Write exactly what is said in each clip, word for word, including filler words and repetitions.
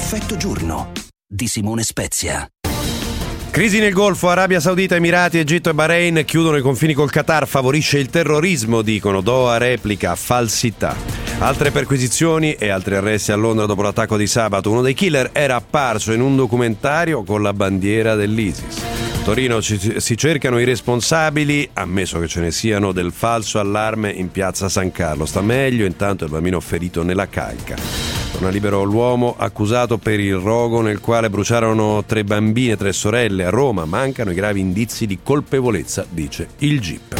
Effetto giorno di Simone Spezia. Crisi nel Golfo, Arabia Saudita, Emirati, Egitto e Bahrain chiudono i confini col Qatar, favorisce il terrorismo, dicono. Doha replica, falsità. Altre perquisizioni e altri arresti a Londra dopo l'attacco di sabato. Uno dei killer era apparso in un documentario con la bandiera dell'ISIS. Torino, ci, si cercano i responsabili, ammesso che ce ne siano, del falso allarme in piazza San Carlo. Sta meglio, intanto il bambino ferito nella calca. Torna libero l'uomo accusato per il rogo nel quale bruciarono tre bambine, tre sorelle a Roma. Mancano i gravi indizi di colpevolezza, dice il G I P.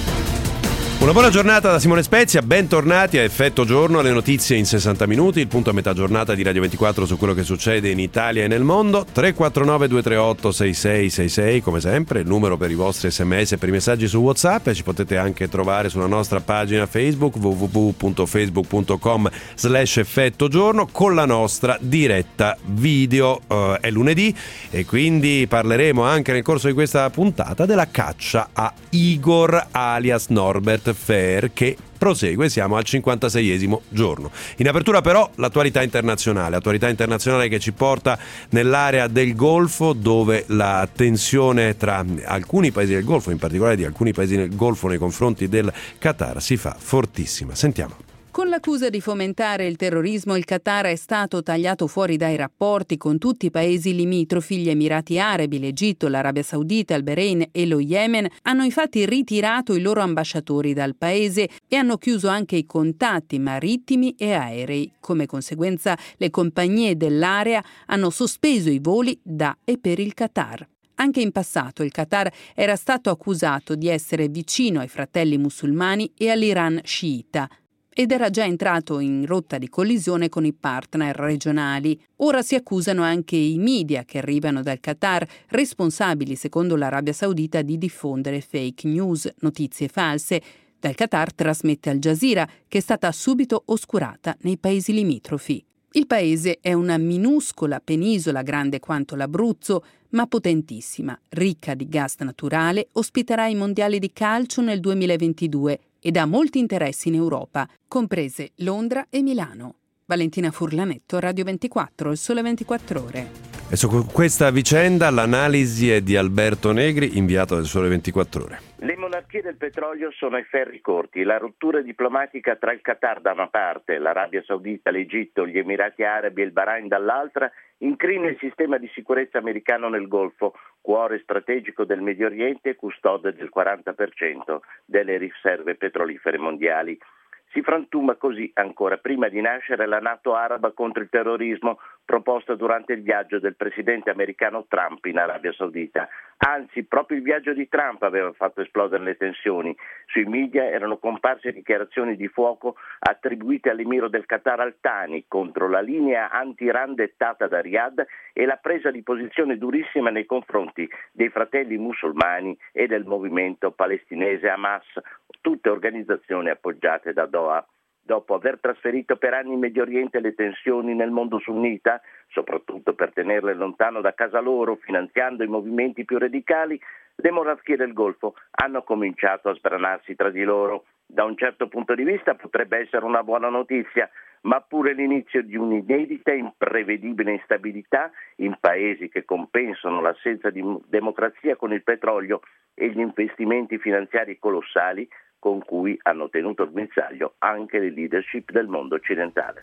Una buona giornata da Simone Spezia, bentornati a Effetto Giorno, alle notizie in sessanta minuti, il punto a metà giornata di Radio ventiquattro su quello che succede in Italia e nel mondo. Tre quattro nove due tre otto sei sei sei sei, come sempre, il numero per i vostri sms e per i messaggi su WhatsApp, e ci potete anche trovare sulla nostra pagina Facebook w w w punto facebook punto com slash effetto giorno con la nostra diretta video. Uh, è lunedì e quindi parleremo anche nel corso di questa puntata della caccia a Igor alias Norbert Fair, che prosegue, siamo al cinquantaseiesimo giorno. In apertura però l'attualità internazionale, attualità internazionale che ci porta nell'area del Golfo, dove la tensione tra alcuni paesi del Golfo, in particolare di alcuni paesi del Golfo nei confronti del Qatar, si fa fortissima. Sentiamo. Con l'accusa di fomentare il terrorismo, il Qatar è stato tagliato fuori dai rapporti con tutti i paesi limitrofi. Gli Emirati Arabi, l'Egitto, l'Arabia Saudita, il Bahrain e lo Yemen hanno infatti ritirato i loro ambasciatori dal paese e hanno chiuso anche i contatti marittimi e aerei. Come conseguenza, le compagnie dell'area hanno sospeso i voli da e per il Qatar. Anche in passato il Qatar era stato accusato di essere vicino ai fratelli musulmani e all'Iran sciita, ed era già entrato in rotta di collisione con i partner regionali. Ora si accusano anche i media che arrivano dal Qatar, responsabili, secondo l'Arabia Saudita, di diffondere fake news, notizie false. Dal Qatar trasmette Al Jazeera, che è stata subito oscurata nei paesi limitrofi. Il paese è una minuscola penisola grande quanto l'Abruzzo, ma potentissima, ricca di gas naturale, ospiterà i mondiali di calcio nel duemilaventidue ed ha molti interessi in Europa, comprese Londra e Milano. Valentina Furlanetto, Radio ventiquattro, Il Sole ventiquattro Ore. E su questa vicenda l'analisi è di Alberto Negri, inviato del Sole ventiquattro Ore. Le monarchie del petrolio sono ai ferri corti. La rottura diplomatica tra il Qatar da una parte, l'Arabia Saudita, l'Egitto, gli Emirati Arabi e il Bahrain dall'altra incrina il sistema di sicurezza americano nel Golfo, cuore strategico del Medio Oriente e custode del quaranta per cento delle riserve petrolifere mondiali. Si frantuma così, ancora prima di nascere, la NATO araba contro il terrorismo proposta durante il viaggio del presidente americano Trump in Arabia Saudita. Anzi, proprio il viaggio di Trump aveva fatto esplodere le tensioni. Sui media erano comparse dichiarazioni di fuoco attribuite all'emiro del Qatar Al-Thani contro la linea anti-Iran dettata da Riyadh e la presa di posizione durissima nei confronti dei fratelli musulmani e del movimento palestinese Hamas, tutte organizzazioni appoggiate da Doha. Dopo aver trasferito per anni in Medio Oriente le tensioni nel mondo sunnita, soprattutto per tenerle lontano da casa loro, finanziando i movimenti più radicali, le monarchie del Golfo hanno cominciato a sbranarsi tra di loro. Da un certo punto di vista potrebbe essere una buona notizia, ma pure l'inizio di un'inedita e imprevedibile instabilità in paesi che compensano l'assenza di democrazia con il petrolio e gli investimenti finanziari colossali con cui hanno tenuto il guinzaglio anche le leadership del mondo occidentale.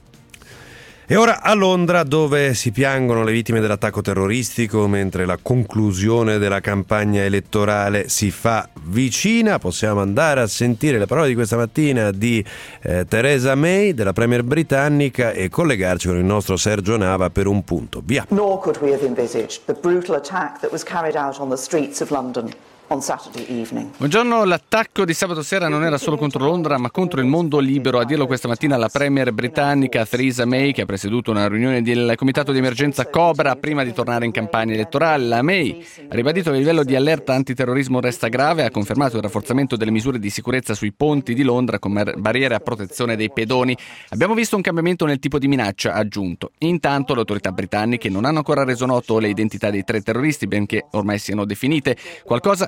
E ora a Londra, dove si piangono le vittime dell'attacco terroristico mentre la conclusione della campagna elettorale si fa vicina. Possiamo andare a sentire le parole di questa mattina di eh, Theresa May, della premier britannica, e collegarci con il nostro Sergio Nava per un punto. Via. Nor could we have envisaged the brutal attack that was carried out on the streets of London on Saturday evening. Buongiorno, l'attacco di sabato sera non era solo contro Londra ma contro il mondo libero. A dirlo questa mattina la premier britannica Theresa May, che ha presieduto una riunione del comitato di emergenza Cobra prima di tornare in campagna elettorale. La May ha ribadito che il livello di allerta antiterrorismo resta grave, ha confermato il rafforzamento delle misure di sicurezza sui ponti di Londra con barriere a protezione dei pedoni. Abbiamo visto un cambiamento nel tipo di minaccia, ha aggiunto. Intanto le autorità britanniche non hanno ancora reso noto le identità dei tre terroristi, benché ormai siano definite. Qualcosa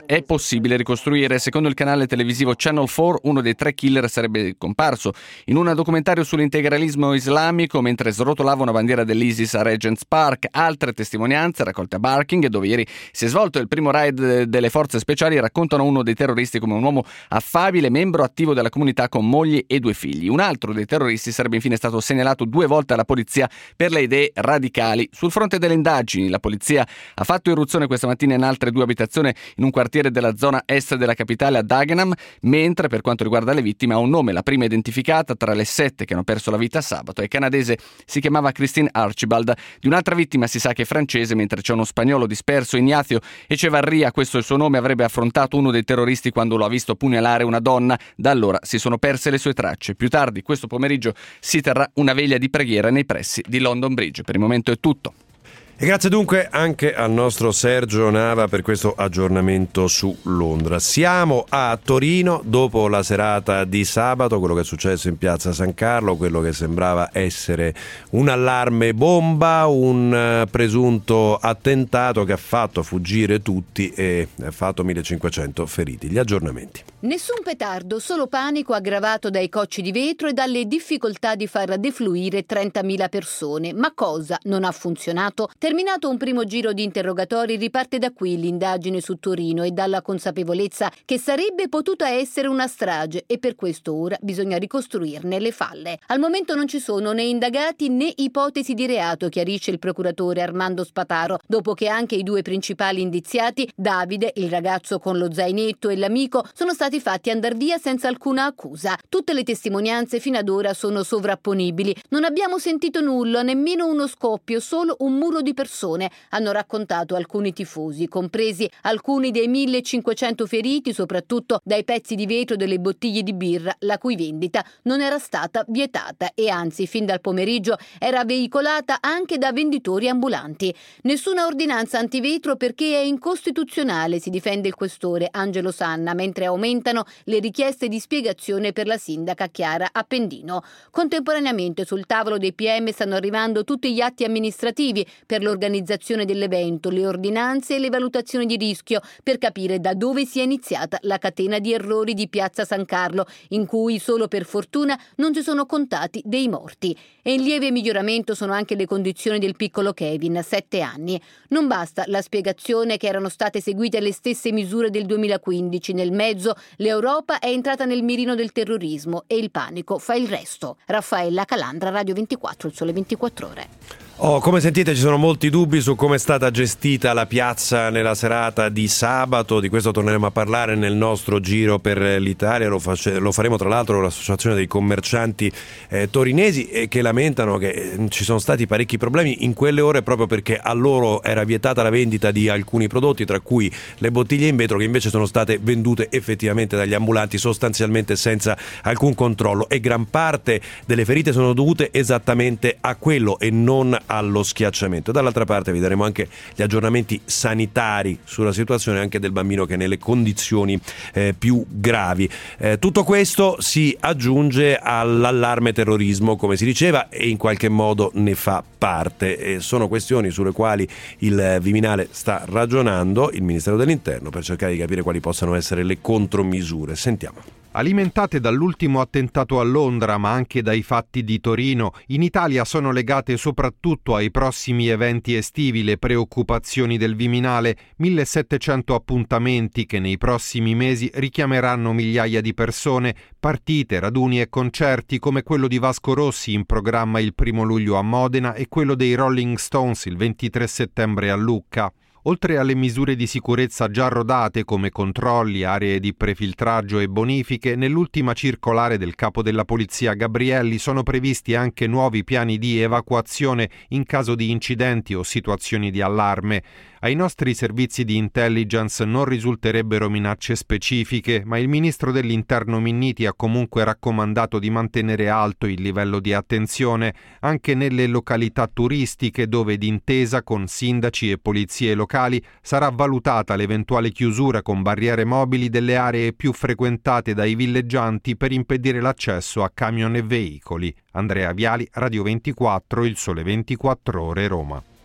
è possibile ricostruire. Secondo il canale televisivo Channel quattro, uno dei tre killer sarebbe comparso in un documentario sull'integralismo islamico mentre srotolava una bandiera dell'ISIS a Regent's Park. Altre testimonianze raccolte a Barking, dove ieri si è svolto il primo raid delle forze speciali, raccontano uno dei terroristi come un uomo affabile, membro attivo della comunità con moglie e due figli. Un altro dei terroristi sarebbe infine stato segnalato due volte alla polizia per le idee radicali. Sul fronte delle indagini, la polizia ha fatto irruzione questa mattina in altre due abitazioni in un quartiere della zona est della capitale, a Dagenham, mentre per quanto riguarda le vittime ha un nome. La prima identificata tra le sette che hanno perso la vita sabato è canadese, si chiamava Christine Archibald. Di un'altra vittima si sa che è francese, mentre c'è uno spagnolo disperso, Ignacio Echevarria, questo è il suo nome, avrebbe affrontato uno dei terroristi quando lo ha visto pugnalare una donna. Da allora si sono perse le sue tracce. Più tardi questo pomeriggio si terrà una veglia di preghiera nei pressi di London Bridge. Per il momento è tutto. E grazie dunque anche al nostro Sergio Nava per questo aggiornamento su Londra. Siamo a Torino dopo la serata di sabato, quello che è successo in piazza San Carlo, quello che sembrava essere un allarme bomba, un presunto attentato che ha fatto fuggire tutti e ha fatto millecinquecento feriti. Gli aggiornamenti. Nessun petardo, solo panico aggravato dai cocci di vetro e dalle difficoltà di far defluire trentamila persone. Ma cosa non ha funzionato? Terminato un primo giro di interrogatori, riparte da qui l'indagine su Torino e dalla consapevolezza che sarebbe potuta essere una strage e per questo ora bisogna ricostruirne le falle. Al momento non ci sono né indagati né ipotesi di reato, chiarisce il procuratore Armando Spataro, dopo che anche i due principali indiziati, Davide, il ragazzo con lo zainetto, e l'amico, sono stati fatti andar via senza alcuna accusa. Tutte le testimonianze fino ad ora sono sovrapponibili. Non abbiamo sentito nulla, nemmeno uno scoppio, solo un muro di persone, hanno raccontato alcuni tifosi, compresi alcuni dei millecinquecento feriti, soprattutto dai pezzi di vetro delle bottiglie di birra, la cui vendita non era stata vietata e anzi fin dal pomeriggio era veicolata anche da venditori ambulanti. Nessuna ordinanza antivetro perché è incostituzionale, si difende il questore Angelo Sanna, mentre aumentano le richieste di spiegazione per la sindaca Chiara Appendino. Contemporaneamente sul tavolo dei P M stanno arrivando tutti gli atti amministrativi per l'organizzazione dell'evento, le ordinanze e le valutazioni di rischio per capire da dove sia iniziata la catena di errori di piazza San Carlo, in cui solo per fortuna non ci sono contati dei morti. E in lieve miglioramento sono anche le condizioni del piccolo Kevin, sette anni. Non basta la spiegazione che erano state seguite le stesse misure del duemilaquindici. Nel mezzo l'Europa è entrata nel mirino del terrorismo e il panico fa il resto. Raffaella Calandra, Radio ventiquattro, il Sole ventiquattro Ore. Oh, come sentite ci sono molti dubbi su come è stata gestita la piazza nella serata di sabato. Di questo torneremo a parlare nel nostro giro per l'Italia. Lo, face- lo faremo tra l'altro con l'associazione dei commercianti eh, torinesi eh, che lamentano che eh, ci sono stati parecchi problemi in quelle ore proprio perché a loro era vietata la vendita di alcuni prodotti, tra cui le bottiglie in vetro, che invece sono state vendute effettivamente dagli ambulanti sostanzialmente senza alcun controllo, e gran parte delle ferite sono dovute esattamente a quello e non allo schiacciamento. Dall'altra parte vi daremo anche gli aggiornamenti sanitari sulla situazione anche del bambino che è nelle condizioni eh, più gravi. Eh, tutto questo si aggiunge all'allarme terrorismo, come si diceva, e in qualche modo ne fa parte. E sono questioni sulle quali il Viminale sta ragionando, il Ministero dell'Interno, per cercare di capire quali possano essere le contromisure. Sentiamo. Alimentate dall'ultimo attentato a Londra, ma anche dai fatti di Torino, in Italia sono legate soprattutto ai prossimi eventi estivi le preoccupazioni del Viminale, millesettecento appuntamenti che nei prossimi mesi richiameranno migliaia di persone, partite, raduni e concerti come quello di Vasco Rossi in programma il primo luglio a Modena e quello dei Rolling Stones il ventitré settembre a Lucca. Oltre alle misure di sicurezza già rodate come controlli, aree di prefiltraggio e bonifiche, nell'ultima circolare del capo della polizia Gabrielli sono previsti anche nuovi piani di evacuazione in caso di incidenti o situazioni di allarme. Ai nostri servizi di intelligence non risulterebbero minacce specifiche, ma il ministro dell'Interno Minniti ha comunque raccomandato di mantenere alto il livello di attenzione anche nelle località turistiche dove, d'intesa con sindaci e polizie locali, sarà valutata l'eventuale chiusura con barriere mobili delle aree più frequentate dai villeggianti per impedire l'accesso a camion e veicoli. Andrea Viali, Radio ventiquattro, il Sole ventiquattro Ore, Roma.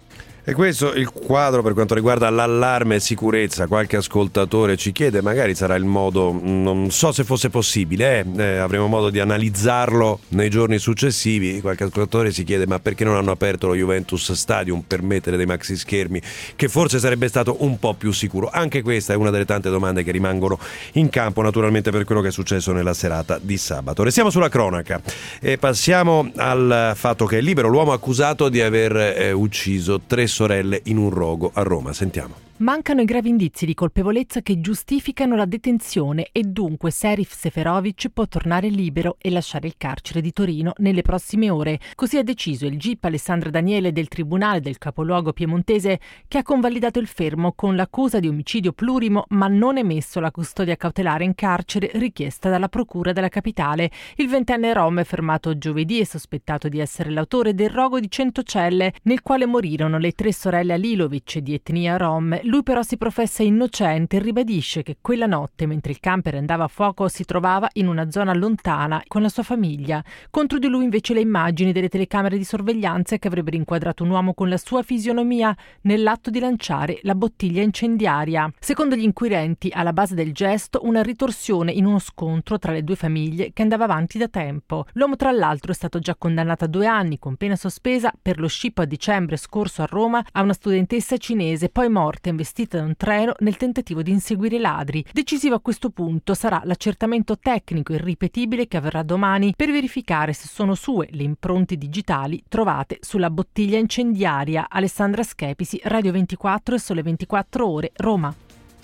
E questo il quadro per quanto riguarda l'allarme sicurezza. Qualche ascoltatore ci chiede, magari sarà il modo, non so se fosse possibile, eh, eh, avremo modo di analizzarlo nei giorni successivi. Qualche ascoltatore si chiede ma perché non hanno aperto lo Juventus Stadium per mettere dei maxi schermi, che forse sarebbe stato un po' più sicuro. Anche questa è una delle tante domande che rimangono in campo, naturalmente, per quello che è successo nella serata di sabato. Restiamo sulla cronaca e passiamo al fatto che è libero l'uomo accusato di aver eh, ucciso tre sorelle in un rogo a Roma. Sentiamo. Mancano i gravi indizi di colpevolezza che giustificano la detenzione e dunque Serif Seferovic può tornare libero e lasciare il carcere di Torino nelle prossime ore. Così ha deciso il G I P Alessandra Daniele del Tribunale del capoluogo piemontese, che ha convalidato il fermo con l'accusa di omicidio plurimo ma non emesso la custodia cautelare in carcere richiesta dalla procura della capitale. Il ventenne rom è fermato giovedì e sospettato di essere l'autore del rogo di Centocelle, nel quale morirono le tre sorelle Alilovic di etnia rom. Lui però si professa innocente e ribadisce che quella notte, mentre il camper andava a fuoco, si trovava in una zona lontana con la sua famiglia. Contro di lui invece le immagini delle telecamere di sorveglianza che avrebbero inquadrato un uomo con la sua fisionomia nell'atto di lanciare la bottiglia incendiaria. Secondo gli inquirenti, alla base del gesto una ritorsione in uno scontro tra le due famiglie che andava avanti da tempo. L'uomo tra l'altro è stato già condannato a due anni con pena sospesa per lo scippo a dicembre scorso a Roma a una studentessa cinese, poi morta investita da un treno nel tentativo di inseguire i ladri. Decisivo a questo punto sarà l'accertamento tecnico irripetibile che avverrà domani per verificare se sono sue le impronte digitali trovate sulla bottiglia incendiaria. Alessandra Schepisi, Radio ventiquattro e Sole ventiquattro Ore, Roma.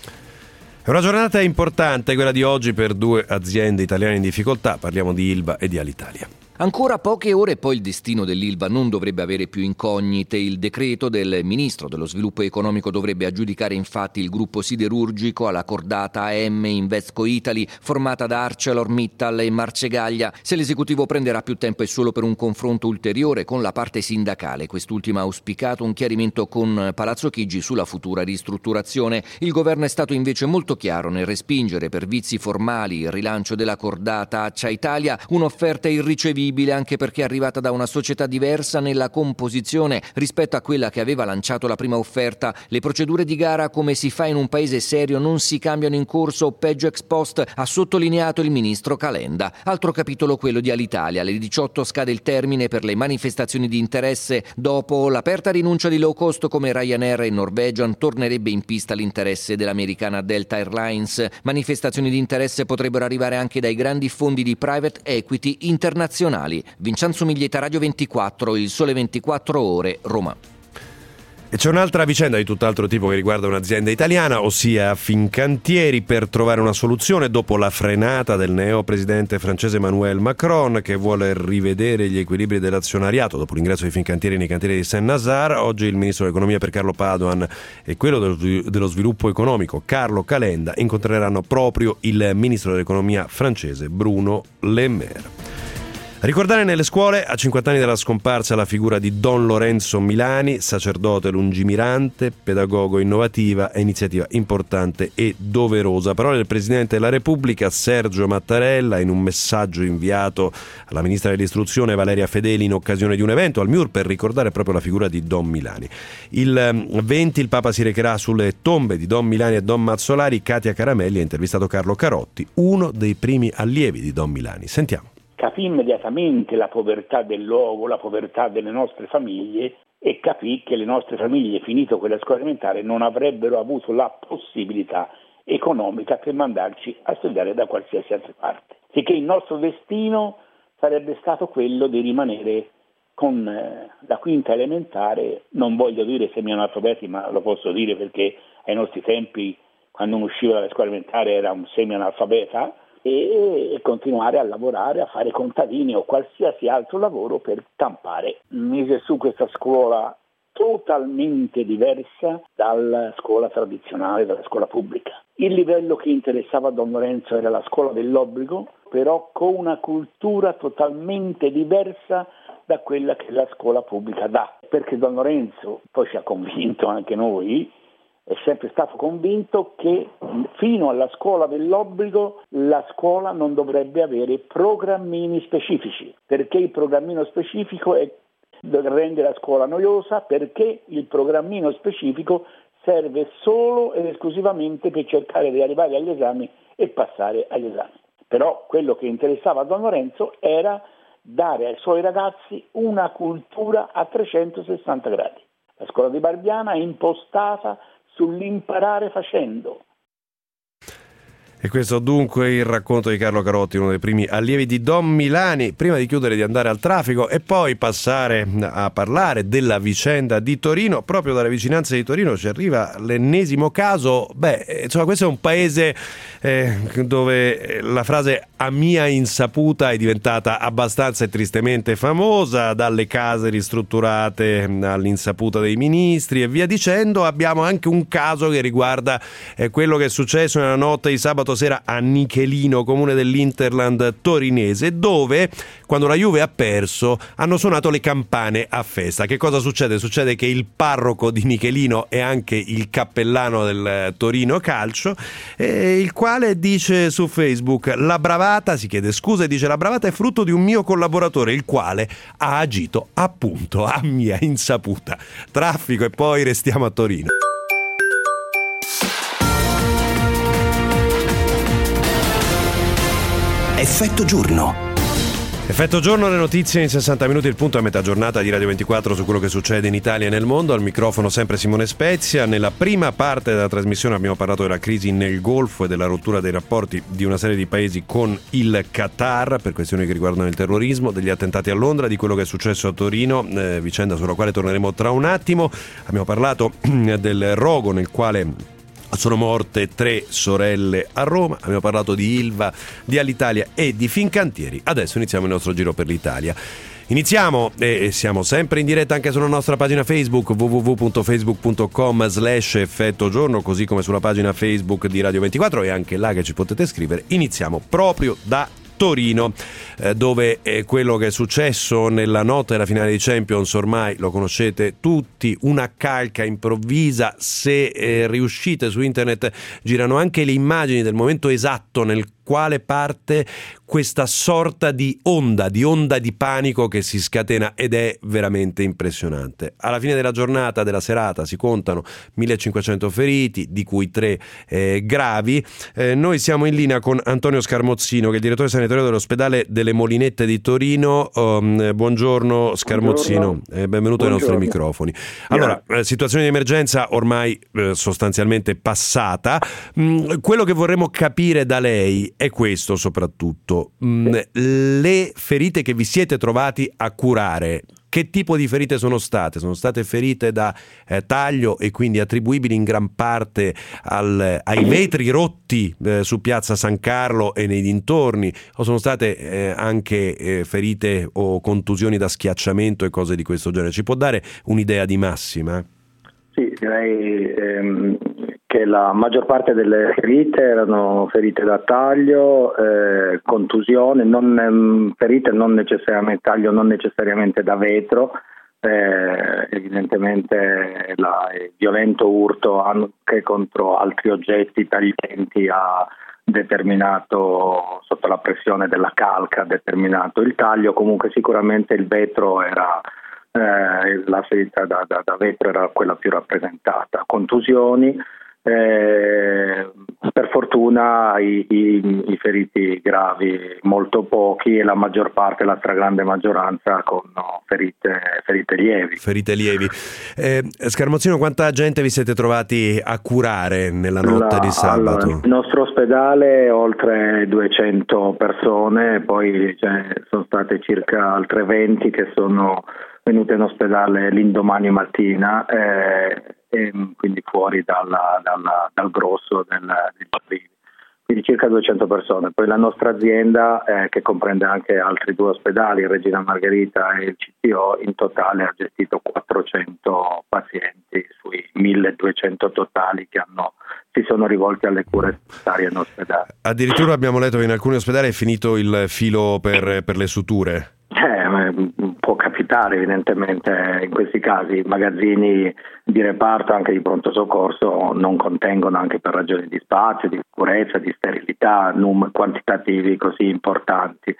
È una giornata importante quella di oggi per due aziende italiane in difficoltà, parliamo di Ilva e di Alitalia. Ancora poche ore e poi il destino dell'Ilva non dovrebbe avere più incognite. Il decreto del Ministro dello Sviluppo Economico dovrebbe aggiudicare infatti il gruppo siderurgico alla cordata A M Invesco Italy, formata da ArcelorMittal e Marcegaglia. Se l'esecutivo prenderà più tempo è solo per un confronto ulteriore con la parte sindacale. Quest'ultima ha auspicato un chiarimento con Palazzo Chigi sulla futura ristrutturazione. Il governo è stato invece molto chiaro nel respingere per vizi formali il rilancio della cordata Accia Italia, un'offerta irricevibile anche perché è arrivata da una società diversa nella composizione rispetto a quella che aveva lanciato la prima offerta. Le procedure di gara, come si fa in un paese serio, non si cambiano in corso o peggio ex post, ha sottolineato il ministro Calenda. Altro capitolo quello di Alitalia. Alle diciotto scade il termine per le manifestazioni di interesse. Dopo l'aperta rinuncia di low cost come Ryanair e Norwegian, tornerebbe in pista l'interesse dell'americana Delta Airlines. Manifestazioni di interesse potrebbero arrivare anche dai grandi fondi di private equity internazionali. Vincenzo Miglietta, Radio ventiquattro, il Sole ventiquattro Ore, Roma. E c'è un'altra vicenda di tutt'altro tipo che riguarda un'azienda italiana, ossia Fincantieri, per trovare una soluzione dopo la frenata del neo presidente francese Emmanuel Macron, che vuole rivedere gli equilibri dell'azionariato dopo l'ingresso di Fincantieri nei cantieri di Saint-Nazaire. Oggi il ministro dell'economia Piercarlo Padoan e quello dello sviluppo economico Carlo Calenda incontreranno proprio il ministro dell'economia francese Bruno Le Maire. Ricordare nelle scuole, a cinquanta anni dalla scomparsa, la figura di Don Lorenzo Milani, sacerdote lungimirante, pedagogo innovativa e iniziativa importante e doverosa. Parole del Presidente della Repubblica Sergio Mattarella in un messaggio inviato alla Ministra dell'Istruzione Valeria Fedeli in occasione di un evento al M I U R per ricordare proprio la figura di Don Milani. Il venti il Papa si recherà sulle tombe di Don Milani e Don Mazzolari. Katia Caramelli ha intervistato Carlo Carotti, uno dei primi allievi di Don Milani. Sentiamo. Capì immediatamente la povertà del luogo, la povertà delle nostre famiglie e capì che le nostre famiglie, finito quella scuola elementare, non avrebbero avuto la possibilità economica per mandarci a studiare da qualsiasi altra parte. Sicché il nostro destino sarebbe stato quello di rimanere con eh, la quinta elementare, non voglio dire semi-analfabeti, ma lo posso dire perché ai nostri tempi, quando uno usciva dalla scuola elementare era un semi-analfabeta, e continuare a lavorare, a fare contadini o qualsiasi altro lavoro per campare. Mise su questa scuola totalmente diversa dalla scuola tradizionale, dalla scuola pubblica. Il livello che interessava a Don Lorenzo era la scuola dell'obbligo, però con una cultura totalmente diversa da quella che la scuola pubblica dà. Perché Don Lorenzo, poi ci ha convinto anche noi, è sempre stato convinto che fino alla scuola dell'obbligo la scuola non dovrebbe avere programmini specifici, perché il programmino specifico è rende la scuola noiosa perché il programmino specifico serve solo ed esclusivamente per cercare di arrivare agli esami e passare agli esami. Però quello che interessava a Don Lorenzo era dare ai suoi ragazzi una cultura a trecentosessanta gradi. La scuola di Barbiana è impostata sull'imparare facendo. E questo dunque il racconto di Carlo Carotti, uno dei primi allievi di Don Milani. Prima di chiudere, di andare al traffico e poi passare a parlare della vicenda di Torino, proprio dalle vicinanze di Torino ci arriva l'ennesimo caso. Beh, insomma, questo è un paese eh, dove la frase "a mia insaputa" è diventata abbastanza e tristemente famosa, dalle case ristrutturate all'insaputa dei ministri e via dicendo. Abbiamo anche un caso che riguarda eh, quello che è successo nella notte di sabato sera a Nichelino, comune dell'Interland torinese, dove quando la Juve ha perso hanno suonato le campane a festa. Che cosa succede? Succede che il parroco di Nichelino è anche il cappellano del Torino Calcio, eh, il quale dice su Facebook: la bravata, si chiede scusa e dice: la bravata è frutto di un mio collaboratore, il quale ha agito appunto a mia insaputa. Traffico e poi restiamo a Torino. Effetto giorno. Effetto giorno, le notizie in sessanta minuti, il punto a metà giornata di Radio ventiquattro su quello che succede in Italia e nel mondo. Al microfono sempre Simone Spezia. Nella prima parte della trasmissione abbiamo parlato della crisi nel Golfo e della rottura dei rapporti di una serie di paesi con il Qatar per questioni che riguardano il terrorismo, degli attentati a Londra, di quello che è successo a Torino, eh, vicenda sulla quale torneremo tra un attimo. Abbiamo parlato del rogo nel quale sono morte tre sorelle a Roma, abbiamo parlato di Ilva, di Alitalia e di Fincantieri. Adesso iniziamo il nostro giro per l'Italia. Iniziamo e siamo sempre in diretta anche sulla nostra pagina Facebook w w w punto facebook punto com slash effetto giorno, così come sulla pagina Facebook di Radio ventiquattro, e anche là che ci potete scrivere. Iniziamo proprio da Torino, eh, dove eh, quello che è successo nella notte della finale di Champions ormai lo conoscete tutti, una calca improvvisa. Se eh, riuscite su internet girano anche le immagini del momento esatto nel quale parte questa sorta di onda, di onda di panico che si scatena, ed è veramente impressionante. Alla fine della giornata, della serata, si contano millecinquecento feriti, di cui tre eh, gravi. Eh, noi siamo in linea con Antonio Scaramozzino, che è il direttore sanitario dell'ospedale delle Molinette di Torino. Um, buongiorno Scaramozzino, e eh, benvenuto ai nostri microfoni. Allora, eh, situazione di emergenza ormai eh, sostanzialmente passata. Mm, quello che vorremmo capire da lei è questo soprattutto. Mm, le ferite che vi siete trovati a curare, che tipo di ferite sono state? Sono state ferite da eh, taglio e quindi attribuibili in gran parte al, ai vetri rotti eh, su Piazza San Carlo e nei dintorni, o sono state eh, anche eh, ferite o contusioni da schiacciamento e cose di questo genere? Ci può dare un'idea di massima? Sì, direi ehm, che la maggior parte delle ferite erano ferite da taglio, eh, contusione, non, ehm, ferite non necessariamente taglio, non necessariamente da vetro, eh, evidentemente la, il violento urto anche contro altri oggetti taglienti ha determinato, sotto la pressione della calca, ha determinato il taglio. Comunque sicuramente il vetro era Eh, la ferita da, da, da vetro era quella più rappresentata. Contusioni, eh, per fortuna i, i, i feriti gravi molto pochi, e la maggior parte, la stragrande maggioranza con no, ferite, ferite lievi. Ferite lievi. Eh, Scaramozzino, quanta gente vi siete trovati a curare nella notte la, di sabato? Allora, il nostro ospedale oltre duecento persone, poi cioè, sono state circa altre venti che sono venute in ospedale l'indomani mattina, eh, e quindi fuori dalla, dalla, dal grosso del, degli arrivi, quindi circa duecento persone. Poi la nostra azienda, eh, che comprende anche altri due ospedali, Regina Margherita e il C T O, in totale ha gestito quattrocento pazienti sui milleduecento totali che hanno, si sono rivolti alle cure sanitarie in ospedale. Addirittura abbiamo letto che in alcuni ospedali è finito il filo per, per le suture. Eh, può capitare evidentemente in questi casi. I magazzini di reparto, anche di pronto soccorso, non contengono, anche per ragioni di spazio, di sicurezza, di sterilità, num- quantitativi così importanti.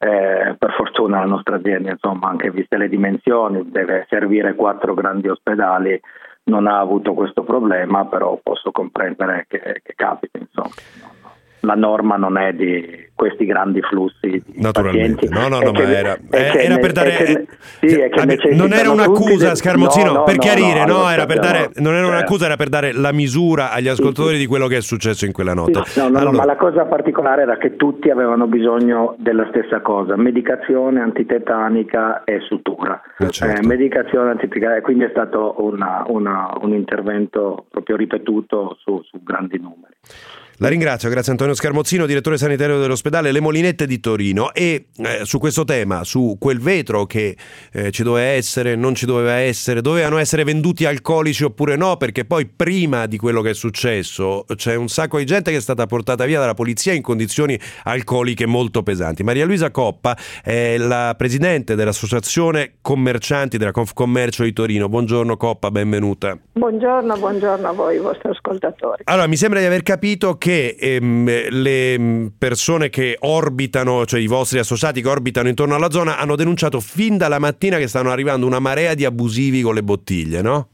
Eh, per fortuna la nostra azienda, insomma, anche viste le dimensioni, deve servire quattro grandi ospedali, non ha avuto questo problema, però posso comprendere che, che capita, insomma. La norma non è di questi grandi flussi di naturalmente. pazienti. No, no, no, ma che, era, era per dare che, sì, è che non era un'accusa, del... Scaramuzzino, no, no, per no, chiarire, no, no, no era per dare, certo. non era un'accusa, era per dare la misura agli ascoltatori sì, sì. di quello che è successo in quella notte. Sì, no, no, allora... no, ma la cosa particolare era che tutti avevano bisogno della stessa cosa: medicazione antitetanica e sutura. Eh, certo. eh, medicazione antitetanica, quindi è stato una, una, un intervento proprio ripetuto su, su grandi numeri. La ringrazio, grazie Antonio Scaramuzzino, direttore sanitario dell'ospedale Le Molinette di Torino. E eh, su questo tema, su quel vetro che eh, ci doveva essere, non ci doveva essere, dovevano essere venduti alcolici oppure no, perché poi prima di quello che è successo c'è un sacco di gente che è stata portata via dalla polizia in condizioni alcoliche molto pesanti. Maria Luisa Coppa è la presidente dell'Associazione Commercianti della Confcommercio di Torino. Buongiorno Coppa, benvenuta. Buongiorno, buongiorno a voi, i vostri ascoltatori. Allora, mi sembra di aver capito che che ehm, le persone che orbitano, cioè i vostri associati che orbitano intorno alla zona, hanno denunciato fin dalla mattina che stanno arrivando una marea di abusivi con le bottiglie, no?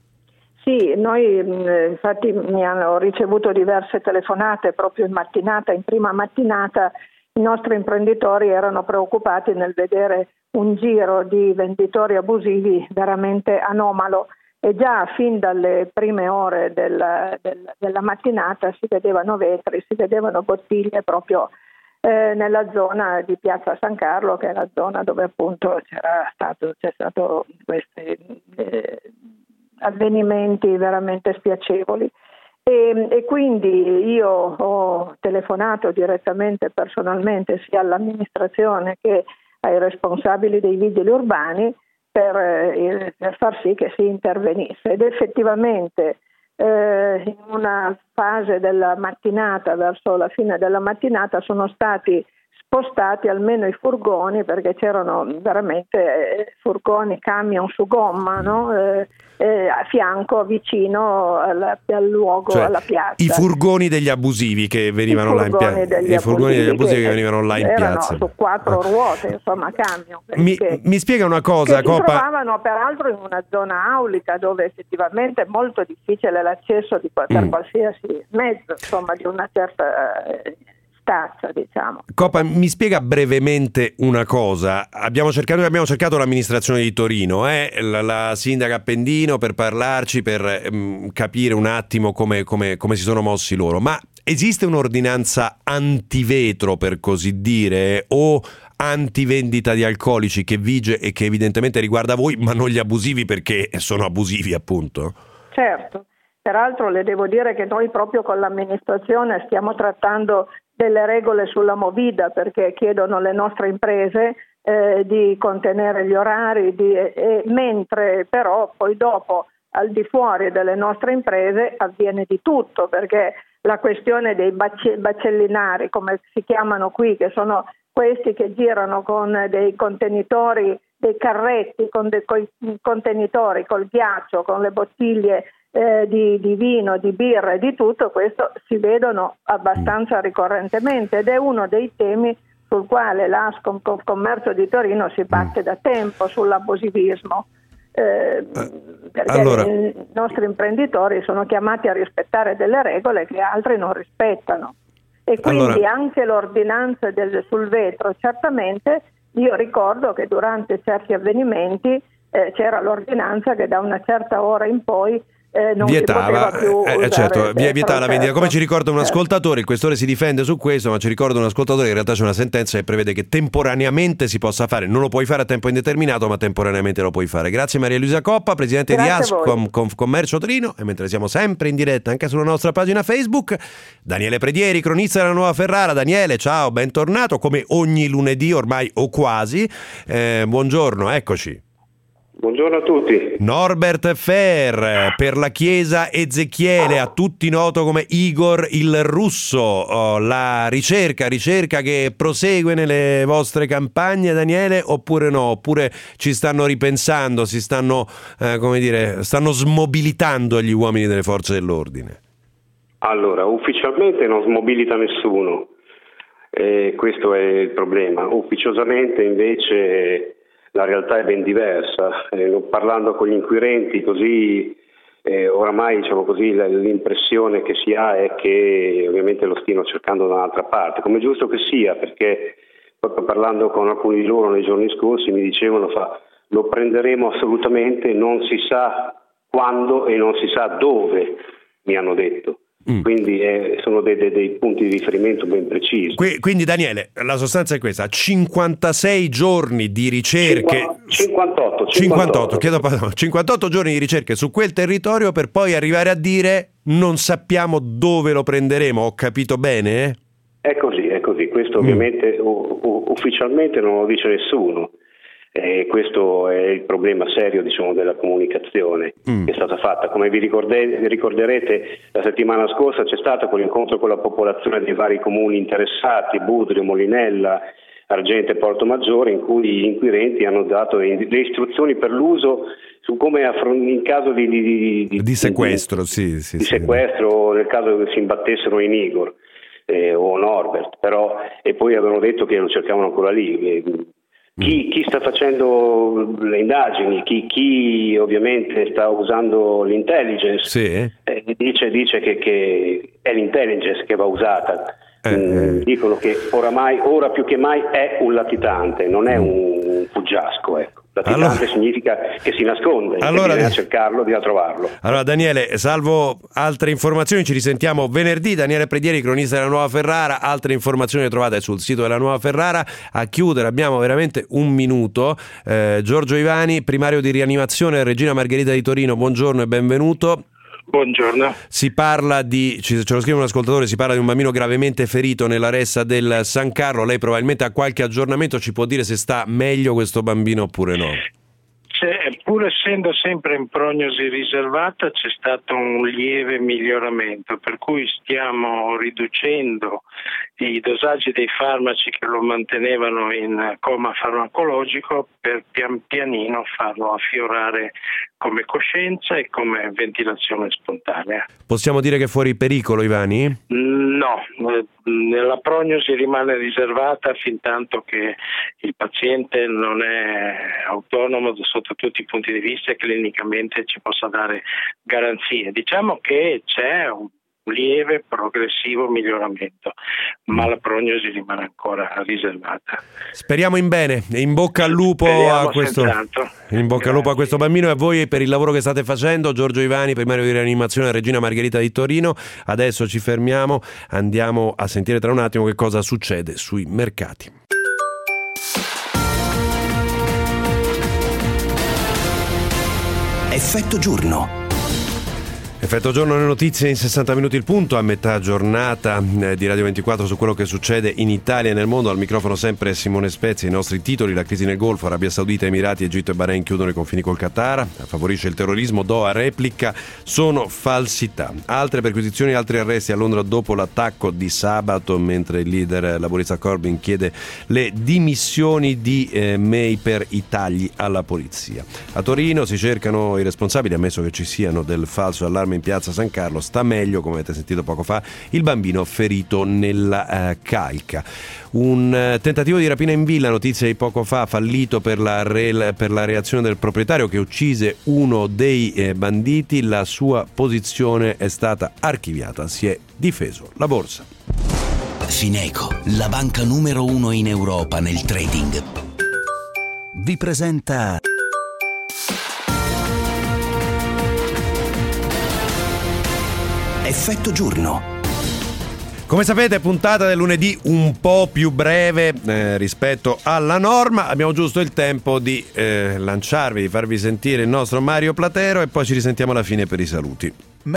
Sì, noi infatti mi hanno ricevuto diverse telefonate proprio in mattinata, in prima mattinata. I nostri imprenditori erano preoccupati nel vedere un giro di venditori abusivi veramente anomalo. E già fin dalle prime ore del, del, della mattinata si vedevano vetri, si vedevano bottiglie proprio eh, nella zona di Piazza San Carlo, che è la zona dove appunto c'era stato, c'è stato questi eh, avvenimenti veramente spiacevoli. E, e quindi io ho telefonato direttamente, personalmente, sia all'amministrazione che ai responsabili dei vigili urbani, Per, eh, per far sì che si intervenisse, ed effettivamente eh, in una fase della mattinata, verso la fine della mattinata, sono stati spostati almeno i furgoni, perché c'erano veramente eh, furgoni, camion su gomma, no? eh, eh, a fianco, vicino alla, al luogo, cioè, alla piazza. I furgoni degli abusivi che venivano là in piazza. I furgoni degli abusivi che, che venivano là in erano piazza. Su quattro ruote, insomma, camion. Mi, mi spiega una cosa, che Coppa? Si trovavano peraltro in una zona aulica dove effettivamente è molto difficile l'accesso di, per mm. qualsiasi mezzo, insomma, di una certa eh, stazza, diciamo. Coppa, mi spiega brevemente una cosa. Abbiamo cercato, noi abbiamo cercato l'amministrazione di Torino, eh? la, la sindaca Appendino, per parlarci, per um, capire un attimo come, come, come si sono mossi loro. Ma esiste un'ordinanza antivetro, per così dire, o antivendita di alcolici che vige e che evidentemente riguarda voi, ma non gli abusivi, perché sono abusivi, appunto? Certo. Peraltro le devo dire che noi proprio con l'amministrazione stiamo trattando delle regole sulla movida, perché chiedono le nostre imprese eh, di contenere gli orari, di, e, mentre però poi dopo al di fuori delle nostre imprese avviene di tutto, perché la questione dei bac- bacellinari, come si chiamano qui, che sono questi che girano con dei contenitori, dei carretti con dei coi contenitori, col ghiaccio, con le bottiglie Eh, di, di vino, di birra e di tutto, questo si vedono abbastanza ricorrentemente, ed è uno dei temi sul quale l'Ascom Commercio di Torino si batte da tempo, sull'abusivismo, eh, perché allora... i nostri imprenditori sono chiamati a rispettare delle regole che altri non rispettano, e quindi allora... anche l'ordinanza del, sul vetro. Certamente io ricordo che durante certi avvenimenti eh, c'era l'ordinanza che da una certa ora in poi Eh, non vietava, si più eh, certo, vietava la vendita. Certo. Come ci ricorda un certo. ascoltatore, il questore si difende su questo, ma ci ricorda un ascoltatore che in realtà c'è una sentenza che prevede che temporaneamente si possa fare, non lo puoi fare a tempo indeterminato, ma temporaneamente lo puoi fare. Grazie Maria Luisa Coppa, presidente Grazie di Ascom Confcommercio Torino. E mentre siamo sempre in diretta anche sulla nostra pagina Facebook, Daniele Predieri, cronista della Nuova Ferrara. Daniele, ciao, bentornato, come ogni lunedì ormai o quasi. Eh, buongiorno, eccoci. Buongiorno a tutti. Norbert Fer, per la chiesa Ezechiele, a tutti noto come Igor il Russo. Oh, la ricerca, ricerca che prosegue nelle vostre campagne, Daniele, oppure no? Oppure ci stanno ripensando, si stanno, eh, come dire, stanno smobilitando gli uomini delle forze dell'ordine? Allora, ufficialmente non smobilita nessuno. E questo è il problema. Ufficiosamente invece la realtà è ben diversa. Eh, parlando con gli inquirenti così, eh, oramai diciamo così, l'impressione che si ha è che ovviamente lo stiano cercando da un'altra parte, come è giusto che sia, perché proprio parlando con alcuni di loro nei giorni scorsi mi dicevano fa, lo prenderemo assolutamente, non si sa quando e non si sa dove, mi hanno detto. Mm. Quindi eh, sono dei, dei, dei punti di riferimento ben precisi. Qui, quindi Daniele, la sostanza è questa: cinquantasei giorni di ricerche, cinquantotto, cinquantotto, cinquantotto, chiedo, cinquantotto giorni di ricerche su quel territorio per poi arrivare a dire non sappiamo dove lo prenderemo. Ho capito bene? È così, è così. Questo mm. ovviamente u- u- ufficialmente non lo dice nessuno. E questo è il problema serio, diciamo, della comunicazione mm. che è stata fatta. Come vi ricorde- ricorderete, la settimana scorsa c'è stato quell'incontro con la popolazione dei vari comuni interessati, Budrio, Molinella, Argento e Porto Maggiore, in cui gli inquirenti hanno dato le istruzioni per l'uso su come affron- in caso di, di, di, di, di sequestro, di, sì, sì, di sì. sequestro, nel caso che si imbattessero in Igor eh, o Norbert, però, e poi avevano detto che lo cercavano ancora lì. Eh, Chi, chi sta facendo le indagini, chi, chi ovviamente sta usando l'intelligence, sì. eh, dice, dice che, che è l'intelligence che va usata. Eh, mm, dicono che oramai, ora più che mai, è un latitante, non è un fuggiasco, ecco. Latitante allora, significa che si nasconde, allora, che viene a cercarlo, viene a trovarlo. Allora Daniele, salvo altre informazioni, ci risentiamo venerdì. Daniele Predieri, cronista della Nuova Ferrara. Altre informazioni le trovate sul sito della Nuova Ferrara. A chiudere abbiamo veramente un minuto. eh, Giorgio Ivani, primario di rianimazione Regina Margherita di Torino, buongiorno e benvenuto. Buongiorno. Si parla di, ce lo scrive un ascoltatore, si parla di un bambino gravemente ferito nella ressa del San Carlo. Lei probabilmente ha qualche aggiornamento, ci può dire se sta meglio questo bambino oppure no? C'è, pur essendo sempre in prognosi riservata, c'è stato un lieve miglioramento, per cui stiamo riducendo i dosaggi dei farmaci che lo mantenevano in coma farmacologico per pian pianino farlo affiorare come coscienza e come ventilazione spontanea. Possiamo dire che è fuori pericolo, Ivani? No, la prognosi rimane riservata fin tanto che il paziente non è autonomo sotto tutti i punti di vista e clinicamente ci possa dare garanzie. Diciamo che c'è un lieve progressivo miglioramento, ma la prognosi rimane ancora riservata. Speriamo in bene, in bocca al lupo Speriamo a questo senz'altro. in bocca al lupo a questo bambino e a voi per il lavoro che state facendo. Giorgio Ivani, primario di rianimazione Regina Margherita di Torino. Adesso ci fermiamo, andiamo a sentire tra un attimo che cosa succede sui mercati. Effetto giorno. Effetto giorno, le notizie in sessanta minuti il punto, a metà giornata eh, di Radio ventiquattro su quello che succede in Italia e nel mondo. Al microfono sempre Simone Spezia. I nostri titoli: la crisi nel Golfo, Arabia Saudita, Emirati, Egitto e Bahrain chiudono i confini col Qatar, favorisce il terrorismo, Doha replica, sono falsità. Altre perquisizioni, altri arresti a Londra dopo l'attacco di sabato, mentre il leader laburista Corbyn chiede le dimissioni di eh, May per i tagli alla polizia. A Torino si cercano i responsabili, ammesso che ci siano, del falso allarme in piazza San Carlo. Sta meglio, come avete sentito poco fa, il bambino ferito nella eh, calca. Un eh, tentativo di rapina in villa, notizia di poco fa, fallito per la, re, per la reazione del proprietario che uccise uno dei eh, banditi. La sua posizione è stata archiviata, si è difeso. La borsa. Fineco, la banca numero uno in Europa nel trading, vi presenta Effetto giorno. Come sapete, puntata del lunedì un po' più breve eh, rispetto alla norma. Abbiamo giusto il tempo di eh, lanciarvi, di farvi sentire il nostro Mario Platero e poi ci risentiamo alla fine per i saluti.